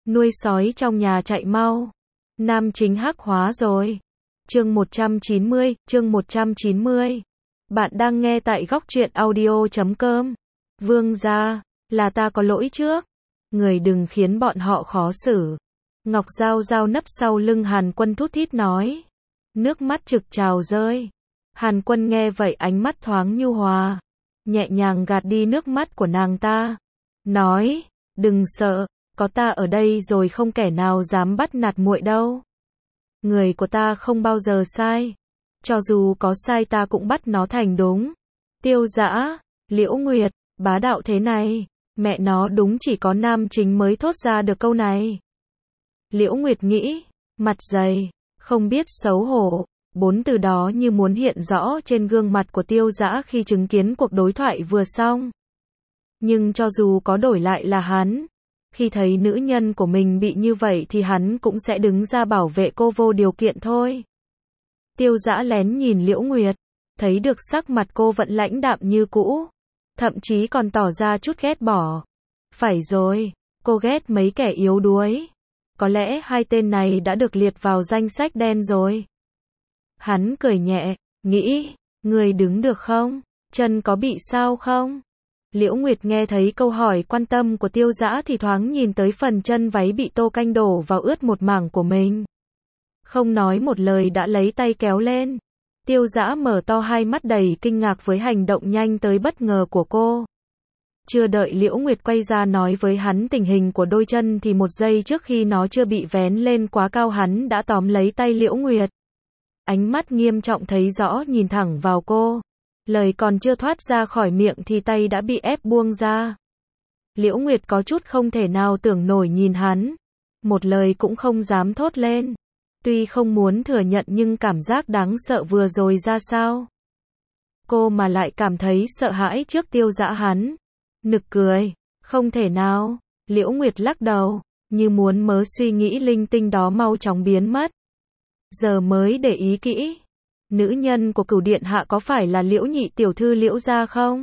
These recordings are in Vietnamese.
nuôi sói trong nhà chạy mau. Nam chính hắc hóa rồi. Chương 190. Bạn đang nghe tại góc truyện audio.com. Vương gia, là ta có lỗi trước. Người đừng khiến bọn họ khó xử. Ngọc Giao Giao nấp sau lưng Hàn Quân thút thít nói. Nước mắt trực trào rơi. Hàn Quân nghe vậy ánh mắt thoáng nhu hòa. Nhẹ nhàng gạt đi nước mắt của nàng ta. Nói, đừng sợ, có ta ở đây rồi không kẻ nào dám bắt nạt muội đâu. Người của ta không bao giờ sai. Cho dù có sai ta cũng bắt nó thành đúng. Tiêu Dã, Liễu Nguyệt, bá đạo thế này. Mẹ nó đúng chỉ có nam chính mới thốt ra được câu này. Liễu Nguyệt nghĩ, mặt dày, không biết xấu hổ. 4 từ đó như muốn hiện rõ trên gương mặt của Tiêu Dã khi chứng kiến cuộc đối thoại vừa xong. Nhưng cho dù có đổi lại là hắn, khi thấy nữ nhân của mình bị như vậy thì hắn cũng sẽ đứng ra bảo vệ cô vô điều kiện thôi. Tiêu Dã lén nhìn Liễu Nguyệt, thấy được sắc mặt cô vẫn lãnh đạm như cũ, thậm chí còn tỏ ra chút ghét bỏ. Phải rồi, cô ghét mấy kẻ yếu đuối. Có lẽ hai tên này đã được liệt vào danh sách đen rồi. Hắn cười nhẹ, nghĩ, người đứng được không? Chân có bị sao không? Liễu Nguyệt nghe thấy câu hỏi quan tâm của Tiêu Dã thì thoáng nhìn tới phần chân váy bị tô canh đổ vào ướt một mảng của mình. Không nói một lời đã lấy tay kéo lên. Tiêu Dã mở to hai mắt đầy kinh ngạc với hành động nhanh tới bất ngờ của cô. Chưa đợi Liễu Nguyệt quay ra nói với hắn tình hình của đôi chân thì 1 giây trước khi nó chưa bị vén lên quá cao hắn đã tóm lấy tay Liễu Nguyệt. Ánh mắt nghiêm trọng thấy rõ nhìn thẳng vào cô. Lời còn chưa thoát ra khỏi miệng thì tay đã bị ép buông ra. Liễu Nguyệt có chút không thể nào tưởng nổi nhìn hắn. Một lời cũng không dám thốt lên. Tuy không muốn thừa nhận nhưng cảm giác đáng sợ vừa rồi ra sao. Cô mà lại cảm thấy sợ hãi trước Tiêu Dã hắn. Nực cười. Không thể nào. Liễu Nguyệt lắc đầu. Như muốn mớ suy nghĩ linh tinh đó mau chóng biến mất. Giờ mới để ý kỹ. Nữ nhân của Cửu Điện Hạ có phải là Liễu nhị tiểu thư Liễu gia không?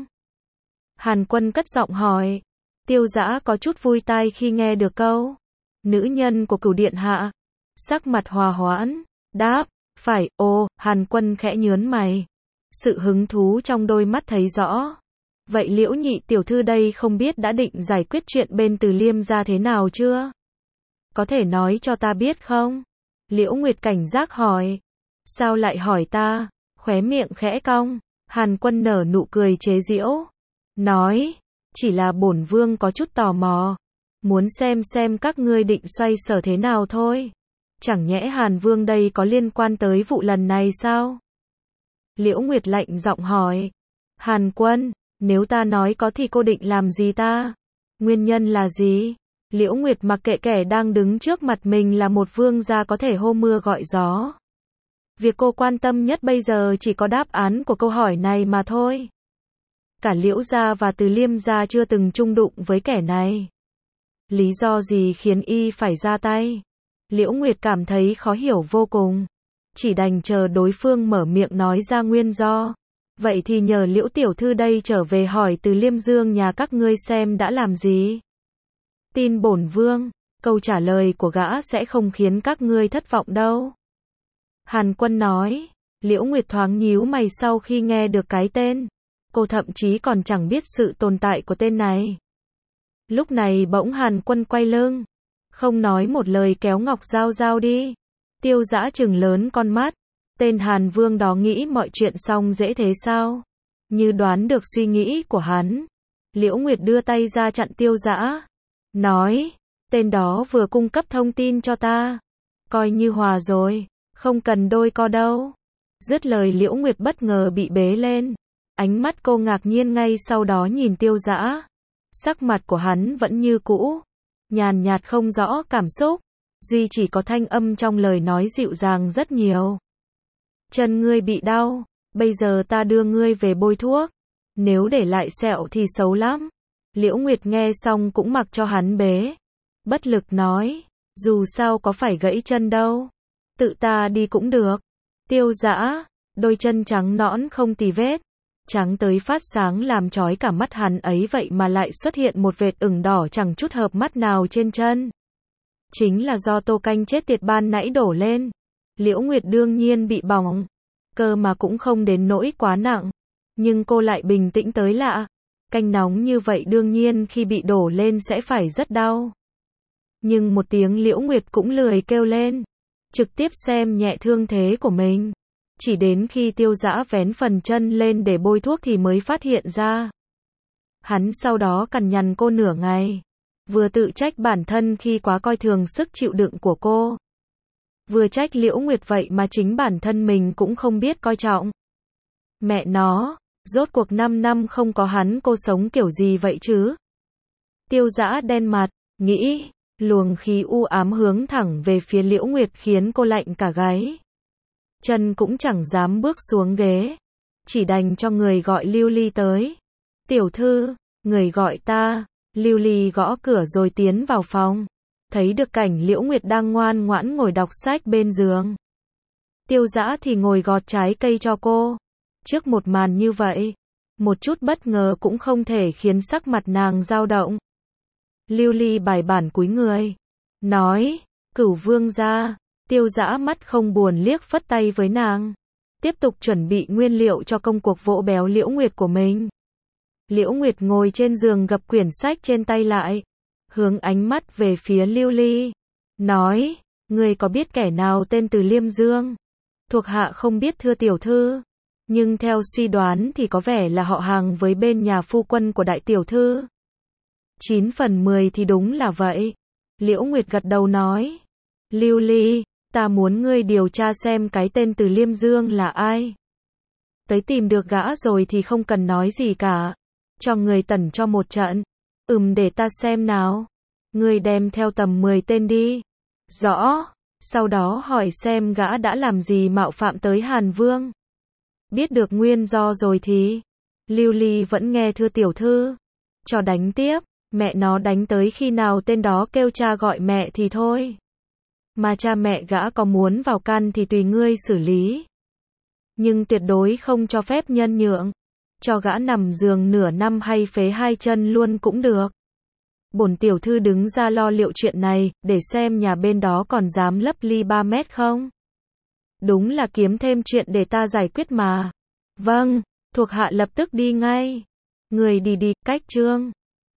Hàn Quân cất giọng hỏi. Tiêu Dã có chút vui tai khi nghe được câu. Nữ nhân của Cửu Điện Hạ. Sắc mặt hòa hoãn. Đáp. Phải. Ồ. Hàn Quân khẽ nhướng mày. Sự hứng thú trong đôi mắt thấy rõ. Vậy Liễu nhị tiểu thư đây không biết đã định giải quyết chuyện bên Từ Liêm gia thế nào chưa? Có thể nói cho ta biết không? Liễu Nguyệt cảnh giác hỏi. Sao lại hỏi ta? Khóe miệng khẽ cong. Hàn Quân nở nụ cười chế giễu. Nói. Chỉ là bổn vương có chút tò mò. Muốn xem các ngươi định xoay sở thế nào thôi. Chẳng nhẽ Hàn Vương đây có liên quan tới vụ lần này sao? Liễu Nguyệt lạnh giọng hỏi. Hàn Quân, nếu ta nói có thì cô định làm gì ta? Nguyên nhân là gì? Liễu Nguyệt mặc kệ kẻ đang đứng trước mặt mình là một vương gia có thể hô mưa gọi gió. Việc cô quan tâm nhất bây giờ chỉ có đáp án của câu hỏi này mà thôi. Cả Liễu gia và Từ Liêm gia chưa từng chung đụng với kẻ này. Lý do gì khiến y phải ra tay? Liễu Nguyệt cảm thấy khó hiểu vô cùng. Chỉ đành chờ đối phương mở miệng nói ra nguyên do. Vậy thì nhờ Liễu tiểu thư đây trở về hỏi Từ Liêm Dương nhà các ngươi xem đã làm gì. Tin bổn vương, câu trả lời của gã sẽ không khiến các ngươi thất vọng đâu. Hàn Quân nói. Liễu Nguyệt thoáng nhíu mày sau khi nghe được cái tên. Cô thậm chí còn chẳng biết sự tồn tại của tên này. Lúc này bỗng Hàn Quân quay lưng. Không nói một lời kéo Ngọc Giao Giao đi. Tiêu Dã trừng lớn con mắt. Tên Hàn Vương đó nghĩ mọi chuyện xong dễ thế sao? Như đoán được suy nghĩ của hắn. Liễu Nguyệt đưa tay ra chặn Tiêu Dã. Nói. Tên đó vừa cung cấp thông tin cho ta. Coi như hòa rồi. Không cần đôi co đâu. Dứt lời Liễu Nguyệt bất ngờ bị bế lên. Ánh mắt cô ngạc nhiên ngay sau đó nhìn Tiêu Dã. Sắc mặt của hắn vẫn như cũ. Nhàn nhạt không rõ cảm xúc. Duy chỉ có thanh âm trong lời nói dịu dàng rất nhiều. Chân ngươi bị đau. Bây giờ ta đưa ngươi về bôi thuốc. Nếu để lại sẹo thì xấu lắm. Liễu Nguyệt nghe xong cũng mặc cho hắn bế. Bất lực nói. Dù sao có phải gãy chân đâu. Tự ta đi cũng được. Tiêu Dã. Đôi chân trắng nõn không tì vết. Trắng tới phát sáng làm chói cả mắt hắn ấy vậy mà lại xuất hiện một vệt ửng đỏ chẳng chút hợp mắt nào trên chân. Chính là do tô canh chết tiệt ban nãy đổ lên. Liễu Nguyệt đương nhiên bị bỏng. Cơ mà cũng không đến nỗi quá nặng. Nhưng cô lại bình tĩnh tới lạ. Canh nóng như vậy đương nhiên khi bị đổ lên sẽ phải rất đau. Nhưng một tiếng Liễu Nguyệt cũng lười kêu lên. Trực tiếp xem nhẹ thương thế của mình. Chỉ đến khi Tiêu Dã vén phần chân lên để bôi thuốc thì mới phát hiện ra. Hắn sau đó cằn nhằn cô nửa ngày. Vừa tự trách bản thân khi quá coi thường sức chịu đựng của cô. Vừa trách Liễu Nguyệt vậy mà chính bản thân mình cũng không biết coi trọng. Mẹ nó, rốt cuộc 5 năm không có hắn cô sống kiểu gì vậy chứ? Tiêu Dã đen mặt, nghĩ, luồng khí u ám hướng thẳng về phía Liễu Nguyệt khiến cô lạnh cả gáy. Chân cũng chẳng dám bước xuống ghế. Chỉ đành cho người gọi Lưu Ly tới. Tiểu thư, người gọi ta. Lưu Ly gõ cửa rồi tiến vào phòng. Thấy được cảnh Liễu Nguyệt đang ngoan ngoãn ngồi đọc sách bên giường. Tiêu Dã thì ngồi gọt trái cây cho cô. Trước một màn như vậy, một chút bất ngờ cũng không thể khiến sắc mặt nàng dao động. Lưu Ly bài bản cúi người. Nói, Cửu vương gia. Tiêu Dã mắt không buồn liếc phất tay với nàng. Tiếp tục chuẩn bị nguyên liệu cho công cuộc vỗ béo Liễu Nguyệt của mình. Liễu Nguyệt ngồi trên giường gập quyển sách trên tay lại. Hướng ánh mắt về phía Lưu Ly. Nói, người có biết kẻ nào tên Từ Liêm Dương? Thuộc hạ không biết thưa tiểu thư. Nhưng theo suy đoán thì có vẻ là họ hàng với bên nhà phu quân của đại tiểu thư. 9 phần 10 thì đúng là vậy. Liễu Nguyệt gật đầu nói. Lưu Ly, ta muốn ngươi điều tra xem cái tên Từ Liêm Dương là ai. Tới tìm được gã rồi thì không cần nói gì cả. Cho người tẩn cho một trận. Để ta xem nào. Ngươi đem theo tầm 10 tên đi. Rõ. Sau đó hỏi xem gã đã làm gì mạo phạm tới Hàn Vương. Biết được nguyên do rồi thì. Lưu Ly vẫn nghe thưa tiểu thư. Cho đánh tiếp. Mẹ nó đánh tới khi nào tên đó kêu cha gọi mẹ thì thôi. Mà cha mẹ gã có muốn vào can thì tùy ngươi xử lý. Nhưng tuyệt đối không cho phép nhân nhượng. Cho gã nằm giường nửa năm hay phế 2 chân luôn cũng được. Bổn tiểu thư đứng ra lo liệu chuyện này, để xem nhà bên đó còn dám lấp ly 3 mét không. Đúng là kiếm thêm chuyện để ta giải quyết mà. Vâng, thuộc hạ lập tức đi ngay. Người đi đi, cách chương.